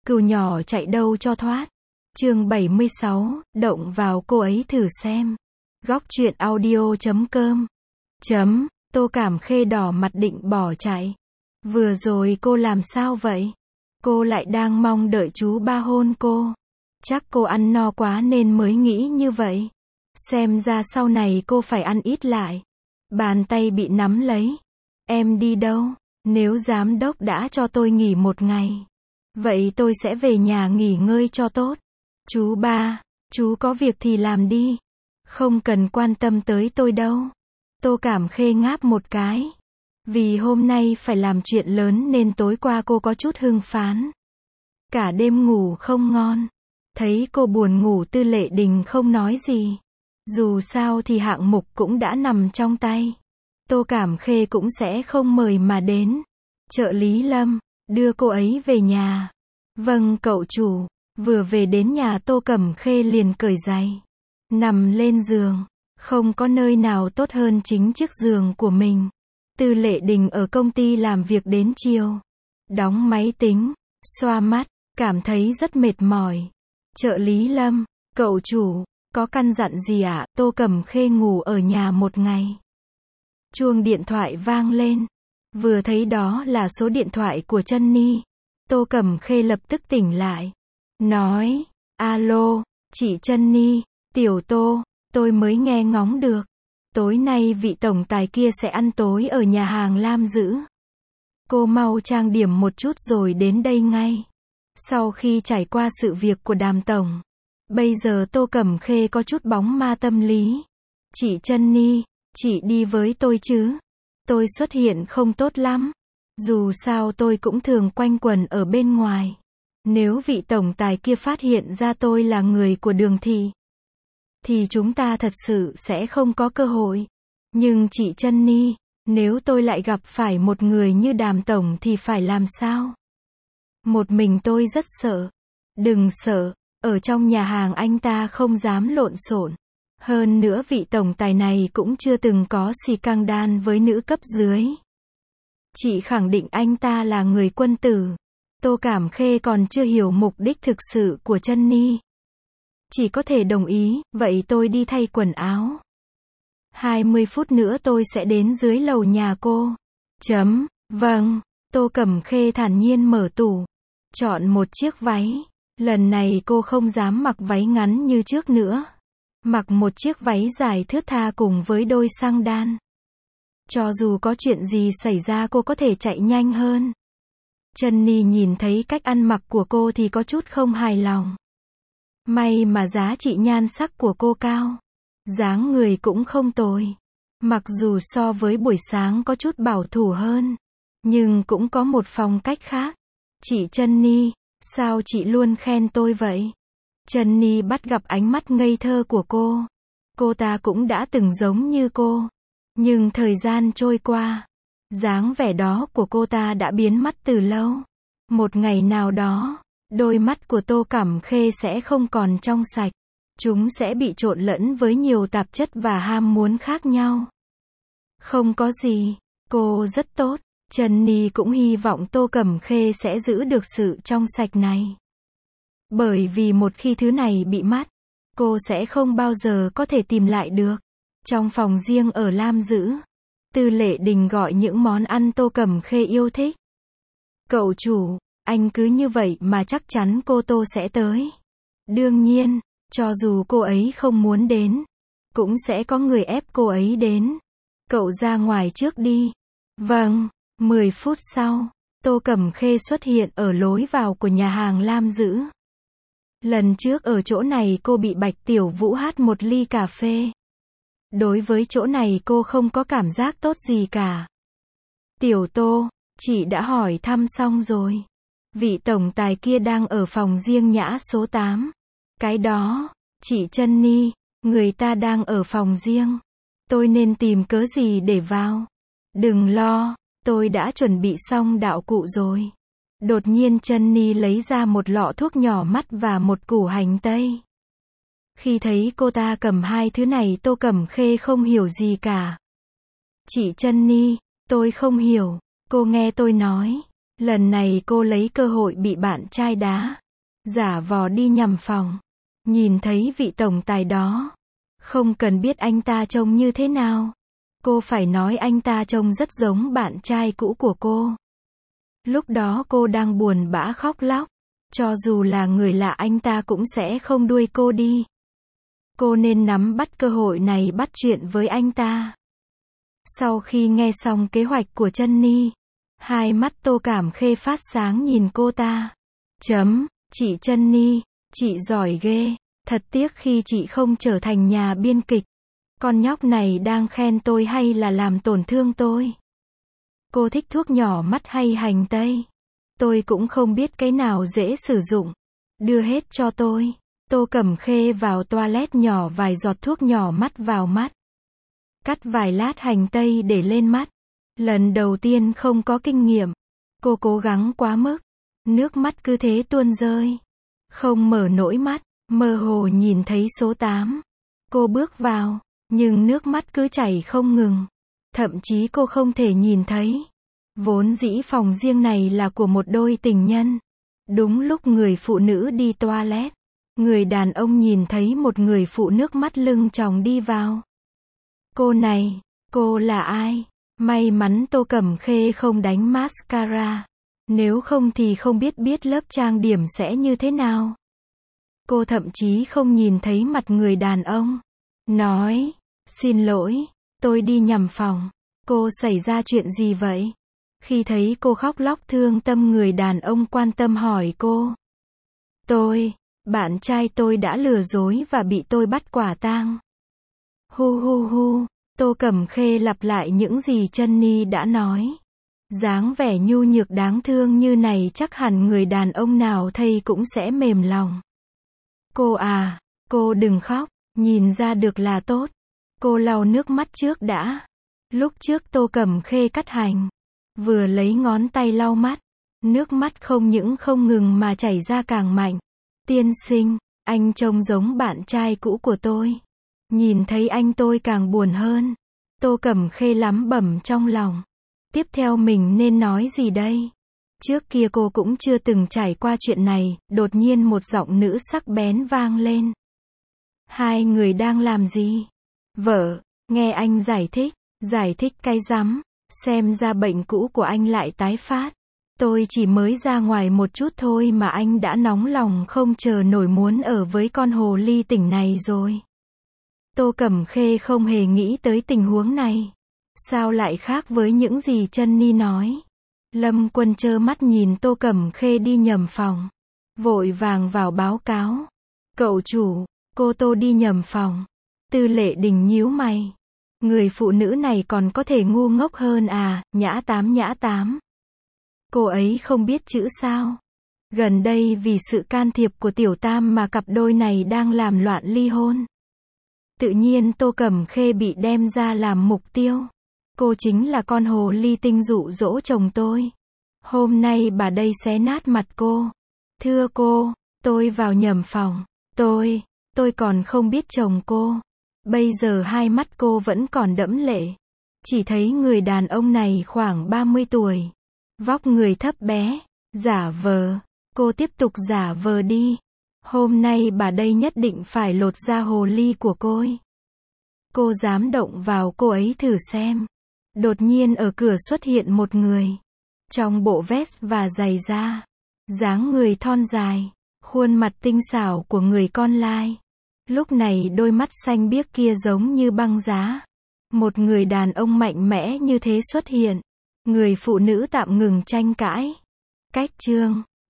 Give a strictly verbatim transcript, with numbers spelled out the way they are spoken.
Cừu nhỏ chạy đâu cho thoát. Chương bảy mươi sáu, động vào cô ấy thử xem. Góc truyện audio chấm com. Chấm, Tô Cảm Khê đỏ mặt định bỏ chạy. Vừa rồi cô làm sao vậy? Cô lại đang mong đợi chú ba hôn cô. Chắc cô ăn no quá nên mới nghĩ như vậy. Xem ra sau này cô phải ăn ít lại. Bàn tay bị nắm lấy. Em đi đâu? Nếu giám đốc đã cho tôi nghỉ một ngày, vậy tôi sẽ về nhà nghỉ ngơi cho tốt. Chú ba, chú có việc thì làm đi. Không cần quan tâm tới tôi đâu. Tô Cảm Khê ngáp một cái. Vì hôm nay phải làm chuyện lớn nên tối qua cô có chút hưng phấn. Cả đêm ngủ không ngon. Thấy cô buồn ngủ, Tư Lệ Đình không nói gì. Dù sao thì hạng mục cũng đã nằm trong tay. Tô Cảm Khê cũng sẽ không mời mà đến. Trợ lý Lâm, đưa cô ấy về nhà. Vâng cậu chủ. Vừa về đến nhà Tô Cẩm Khê liền cởi giày. Nằm lên giường. Không có nơi nào tốt hơn chính chiếc giường của mình. Tư Lệ Đình ở công ty làm việc đến chiều. Đóng máy tính, xoa mắt, cảm thấy rất mệt mỏi. Trợ lý Lâm, cậu chủ, có căn dặn gì ạ? À? Tô Cẩm Khê ngủ ở nhà một ngày. Chuông điện thoại vang lên. Vừa thấy đó là số điện thoại của Trân-Ni. Tô Cẩm Khê lập tức tỉnh lại. Nói, alo, chị Trân-Ni, tiểu Tô, tôi mới nghe ngóng được. Tối nay vị tổng tài kia sẽ ăn tối ở nhà hàng Lam Dữ. Cô mau trang điểm một chút rồi đến đây ngay. Sau khi trải qua sự việc của Đàm tổng, bây giờ Tô Cẩm Khê có chút bóng ma tâm lý. Chị Trân-Ni, chị đi với tôi chứ? Tôi xuất hiện không tốt lắm. Dù sao tôi cũng thường quanh quẩn ở bên ngoài. Nếu vị tổng tài kia phát hiện ra tôi là người của Đường Thị, thì chúng ta thật sự sẽ không có cơ hội. Nhưng chị Trân-Ni, nếu tôi lại gặp phải một người như Đàm tổng thì phải làm sao? Một mình tôi rất sợ. Đừng sợ, ở trong nhà hàng anh ta không dám lộn xộn. Hơn nữa vị tổng tài này cũng chưa từng có scandal với nữ cấp dưới. Chị khẳng định anh ta là người quân tử. Tô Cảm Khê còn chưa hiểu mục đích thực sự của Trân-Ni. Chỉ có thể đồng ý, vậy tôi đi thay quần áo. hai mươi phút nữa tôi sẽ đến dưới lầu nhà cô. Chấm, vâng. Tô Cẩm Khê thản nhiên mở tủ. Chọn một chiếc váy. Lần này cô không dám mặc váy ngắn như trước nữa. Mặc một chiếc váy dài thướt tha cùng với đôi xăng đan. Cho dù có chuyện gì xảy ra cô có thể chạy nhanh hơn. Trân-Ni nhìn thấy cách ăn mặc của cô thì có chút không hài lòng. May mà giá trị nhan sắc của cô cao. Dáng người cũng không tồi. Mặc dù so với buổi sáng có chút bảo thủ hơn, nhưng cũng có một phong cách khác. Chị Trân-Ni, sao chị luôn khen tôi vậy? Trân-Ni bắt gặp ánh mắt ngây thơ của cô. Cô ta cũng đã từng giống như cô. Nhưng thời gian trôi qua, dáng vẻ đó của cô ta đã biến mất từ lâu. Một ngày nào đó, đôi mắt của Tô Cẩm Khê sẽ không còn trong sạch. Chúng sẽ bị trộn lẫn với nhiều tạp chất và ham muốn khác nhau. Không có gì, cô rất tốt. Trân-Ni cũng hy vọng Tô Cẩm Khê sẽ giữ được sự trong sạch này. Bởi vì một khi thứ này bị mất, cô sẽ không bao giờ có thể tìm lại được. Trong phòng riêng ở Lam Dữ, Tư Lệ Đình gọi những món ăn Tô Cẩm Khê yêu thích. Cậu chủ, anh cứ như vậy mà chắc chắn cô Tô sẽ tới. Đương nhiên, cho dù cô ấy không muốn đến, cũng sẽ có người ép cô ấy đến. Cậu ra ngoài trước đi. Vâng. mười phút sau, Tô Cẩm Khê xuất hiện ở lối vào của nhà hàng Lam Dữ. Lần trước ở chỗ này cô bị Bạch Tiểu Vũ hát một ly cà phê. Đối với chỗ này cô không có cảm giác tốt gì cả. Tiểu Tô, chị đã hỏi thăm xong rồi. Vị tổng tài kia đang ở phòng riêng nhã số tám. Cái đó, chị Trân-Ni, người ta đang ở phòng riêng. Tôi nên tìm cớ gì để vào? Đừng lo, tôi đã chuẩn bị xong đạo cụ rồi. Đột nhiên Trân-Ni lấy ra một lọ thuốc nhỏ mắt và một củ hành tây. Khi thấy cô ta cầm hai thứ này Tô Cẩm Khê không hiểu gì cả. Chị Trân-Ni, tôi không hiểu, cô nghe tôi nói. Lần này cô lấy cơ hội bị bạn trai đá, giả vờ đi nhầm phòng. Nhìn thấy vị tổng tài đó, không cần biết anh ta trông như thế nào, cô phải nói anh ta trông rất giống bạn trai cũ của cô. Lúc đó cô đang buồn bã khóc lóc, cho dù là người lạ anh ta cũng sẽ không đuổi cô đi. Cô nên nắm bắt cơ hội này bắt chuyện với anh ta. Sau khi nghe xong kế hoạch của Trân-Ni, hai mắt Tô Cảm Khê phát sáng nhìn cô ta. Chấm, chị Trân-Ni, chị giỏi ghê, thật tiếc khi chị không trở thành nhà biên kịch. Con nhóc này đang khen tôi hay là làm tổn thương tôi? Cô thích thuốc nhỏ mắt hay hành tây? Tôi cũng không biết cái nào dễ sử dụng. Đưa hết cho tôi. Tô Cẩm Khê vào toilet nhỏ vài giọt thuốc nhỏ mắt vào mắt. Cắt vài lát hành tây để lên mắt. Lần đầu tiên không có kinh nghiệm. Cô cố gắng quá mức. Nước mắt cứ thế tuôn rơi. Không mở nổi mắt, mơ hồ nhìn thấy số tám. Cô bước vào, nhưng nước mắt cứ chảy không ngừng. Thậm chí cô không thể nhìn thấy. Vốn dĩ phòng riêng này là của một đôi tình nhân. Đúng lúc người phụ nữ đi toilet, người đàn ông nhìn thấy một người phụ nước mắt lưng tròng đi vào. Cô này, cô là ai? May mắn Tô Cẩm Khê không đánh mascara. Nếu không thì không biết biết lớp trang điểm sẽ như thế nào. Cô thậm chí không nhìn thấy mặt người đàn ông. Nói, xin lỗi, tôi đi nhầm phòng. Cô xảy ra chuyện gì vậy? Khi thấy cô khóc lóc thương tâm, người đàn ông quan tâm hỏi cô. Tôi, bạn trai tôi đã lừa dối và bị tôi bắt quả tang. Hu hu hu, Tô Cẩm Khê lặp lại những gì Trân-Ni đã nói. Dáng vẻ nhu nhược đáng thương như này chắc hẳn người đàn ông nào thấy cũng sẽ mềm lòng. Cô à, cô đừng khóc, nhìn ra được là tốt. Cô lau nước mắt trước đã. Lúc trước Tô Cẩm Khê cắt hành, vừa lấy ngón tay lau mắt, nước mắt không những không ngừng mà chảy ra càng mạnh. Tiên sinh, anh trông giống bạn trai cũ của tôi. Nhìn thấy anh tôi càng buồn hơn. Tô Cẩm Khê lắm bẩm trong lòng. Tiếp theo mình nên nói gì đây? Trước kia cô cũng chưa từng trải qua chuyện này, đột nhiên một giọng nữ sắc bén vang lên. Hai người đang làm gì? Vợ, nghe anh giải thích. Giải thích cái rắm, xem ra bệnh cũ của anh lại tái phát. Tôi chỉ mới ra ngoài một chút thôi mà anh đã nóng lòng không chờ nổi muốn ở với con hồ ly tinh này rồi. Tô Cẩm Khê không hề nghĩ tới tình huống này. Sao lại khác với những gì Trân-Ni nói? Lâm Quân trơ mắt nhìn Tô Cẩm Khê đi nhầm phòng. Vội vàng vào báo cáo. Cậu chủ, cô Tô đi nhầm phòng. Tư Lệ Đình nhíu mày. Người phụ nữ này còn có thể ngu ngốc hơn à, nhã tám nhã tám. Cô ấy không biết chữ sao? Gần đây vì sự can thiệp của Tiểu Tam mà cặp đôi này đang làm loạn ly hôn. Tự nhiên Tô Cẩm Khê bị đem ra làm mục tiêu. Cô chính là con hồ ly tinh dụ dỗ chồng tôi. Hôm nay bà đây xé nát mặt cô. Thưa cô, tôi vào nhầm phòng. Tôi, tôi còn không biết chồng cô. Bây giờ hai mắt cô vẫn còn đẫm lệ. Chỉ thấy người đàn ông này khoảng ba mươi tuổi. Vóc người thấp bé. Giả vờ. Cô tiếp tục giả vờ đi. Hôm nay bà đây nhất định phải lột da hồ ly của cô. Cô dám động vào cô ấy thử xem. Đột nhiên ở cửa xuất hiện một người. Trong bộ vest và giày da. Dáng người thon dài. Khuôn mặt tinh xảo của người con lai. Lúc này đôi mắt xanh biếc kia giống như băng giá. Một người đàn ông mạnh mẽ như thế xuất hiện. Người phụ nữ tạm ngừng tranh cãi. Cách chương